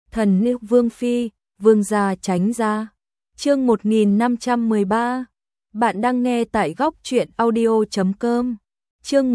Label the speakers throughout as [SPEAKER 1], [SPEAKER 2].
[SPEAKER 1] Thần nữ Vương Phi, Vương gia tránh ra. Chương 1513. Bạn đang nghe tại góc truyện audio.com. Chương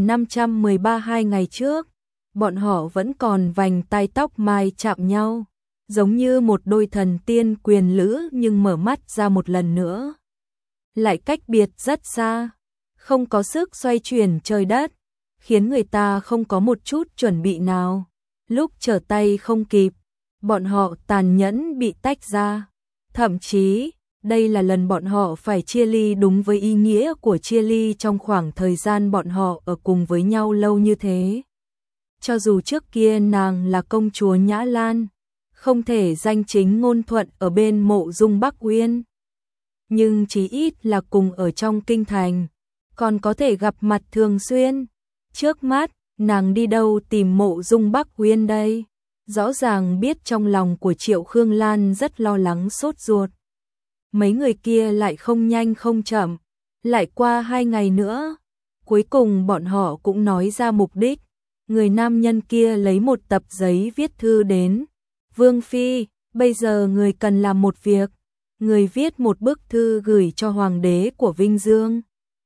[SPEAKER 1] 1513. 2 ngày trước, bọn họ vẫn còn vành tai tóc mai chạm nhau, giống như một đôi thần tiên quyền lữ, nhưng mở mắt ra một lần nữa lại cách biệt rất xa, không có sức xoay chuyển trời đất, khiến người ta không có một chút chuẩn bị nào. Lúc trở tay không kịp, bọn họ tàn nhẫn bị tách ra. Thậm chí, đây là lần bọn họ phải chia ly đúng với ý nghĩa của chia ly trong khoảng thời gian bọn họ ở cùng với nhau lâu như thế. Cho dù trước kia nàng là công chúa Nhã Lan, không thể danh chính ngôn thuận ở bên Mộ Dung Bắc Uyên, nhưng chí ít là cùng ở trong kinh thành, còn có thể gặp mặt thường xuyên. Trước mắt, nàng đi đâu tìm Mộ Dung Bắc Uyên đây? Rõ ràng biết trong lòng của Triệu Khương Lan rất lo lắng sốt ruột. Mấy người kia lại không nhanh không chậm, lại qua 2 ngày nữa. Cuối cùng bọn họ cũng nói ra mục đích. Người nam nhân kia lấy một tập giấy viết thư đến. Vương Phi, bây giờ người cần làm một việc. Người viết một bức thư gửi cho hoàng đế của Vinh Dương.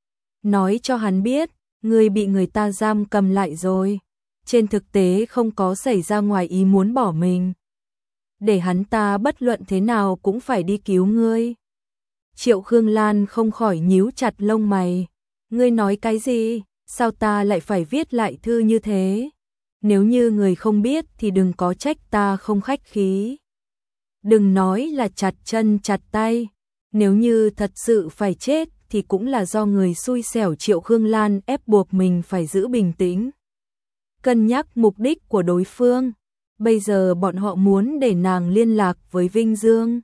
[SPEAKER 1] Nói cho hắn biết, người bị người ta giam cầm lại rồi. Trên thực tế không có xảy ra ngoài ý muốn bỏ mình. Để hắn ta bất luận thế nào cũng phải đi cứu ngươi. Triệu Khương Lan không khỏi nhíu chặt lông mày. Ngươi nói cái gì? Sao ta lại phải viết lại thư như thế? Nếu như người không biết thì đừng có trách ta không khách khí. Đừng nói là chặt chân chặt tay. Nếu như thật sự phải chết thì cũng là do người xui xẻo. Triệu Khương Lan ép buộc mình phải giữ bình tĩnh, cân nhắc mục đích của đối phương. Bây giờ bọn họ muốn để nàng liên lạc với Vinh Dương,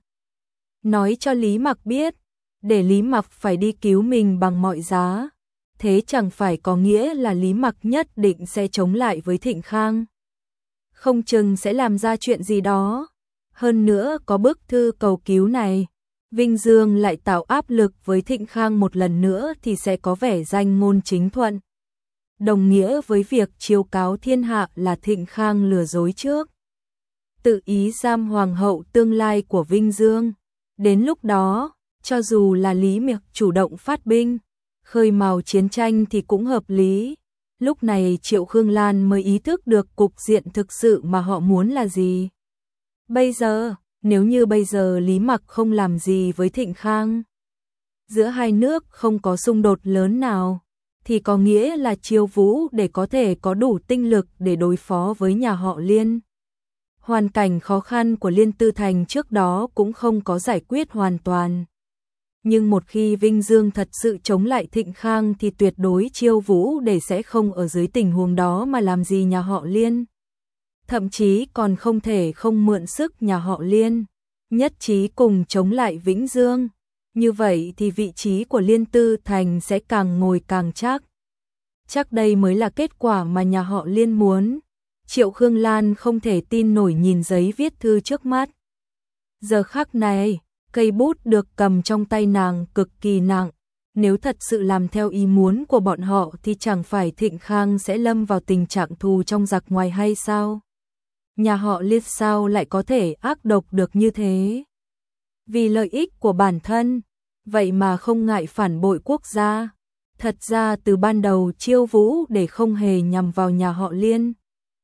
[SPEAKER 1] nói cho Lý Mặc biết, để Lý Mặc phải đi cứu mình bằng mọi giá. Thế chẳng phải có nghĩa là Lý Mặc nhất định sẽ chống lại với Thịnh Khang, không chừng sẽ làm ra chuyện gì đó. Hơn nữa có bức thư cầu cứu này, Vinh Dương lại tạo áp lực với Thịnh Khang một lần nữa thì sẽ có vẻ danh ngôn chính thuận, đồng nghĩa với việc chiêu cáo thiên hạ là Thịnh Khang lừa dối trước, tự ý giam hoàng hậu tương lai của Vinh Dương. Đến lúc đó, cho dù là Lý Mặc chủ động phát binh, khơi mào chiến tranh thì cũng hợp lý. Lúc này Triệu Khương Lan mới ý thức được cục diện thực sự mà họ muốn là gì. Bây giờ, nếu như bây giờ Lý Mặc không làm gì với Thịnh Khang, giữa hai nước không có xung đột lớn nào, thì có nghĩa là Chiêu Vũ để có thể có đủ tinh lực để đối phó với nhà họ Liên. Hoàn cảnh khó khăn của Liên Tư Thành trước đó cũng không có giải quyết hoàn toàn. Nhưng một khi Vinh Dương thật sự chống lại Thịnh Khang thì tuyệt đối Chiêu Vũ để sẽ không ở dưới tình huống đó mà làm gì nhà họ Liên. Thậm chí còn không thể không mượn sức nhà họ Liên, nhất trí cùng chống lại Vĩnh Dương. Như vậy thì vị trí của Liên Tư Thành sẽ càng ngồi càng chắc. Chắc đây mới là kết quả mà nhà họ Liên muốn. Triệu Khương Lan không thể tin nổi nhìn giấy viết thư trước mắt. Giờ khắc này, cây bút được cầm trong tay nàng cực kỳ nặng. Nếu thật sự làm theo ý muốn của bọn họ thì chẳng phải Thịnh Khang sẽ lâm vào tình trạng thù trong giặc ngoài hay sao? Nhà họ Liên sao lại có thể ác độc được như thế? Vì lợi ích của bản thân, vậy mà không ngại phản bội quốc gia. Thật ra từ ban đầu Chiêu Vũ để không hề nhằm vào nhà họ Liên.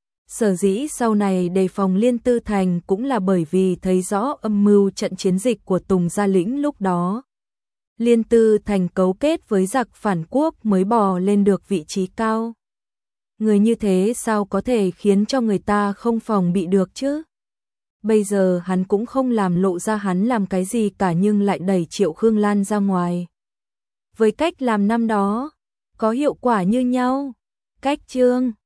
[SPEAKER 1] Sở dĩ sau này đề phòng Liên Tư Thành cũng là bởi vì thấy rõ âm mưu trận chiến dịch của Tùng Gia Lĩnh lúc đó. Liên Tư Thành cấu kết với giặc phản quốc mới bò lên được vị trí cao. Người như thế sao có thể khiến cho người ta không phòng bị được chứ? Bây giờ hắn cũng không làm lộ ra hắn làm cái gì cả, nhưng lại đẩy Triệu Khương Lan ra ngoài. Với cách làm năm đó, có hiệu quả như nhau. Cách chương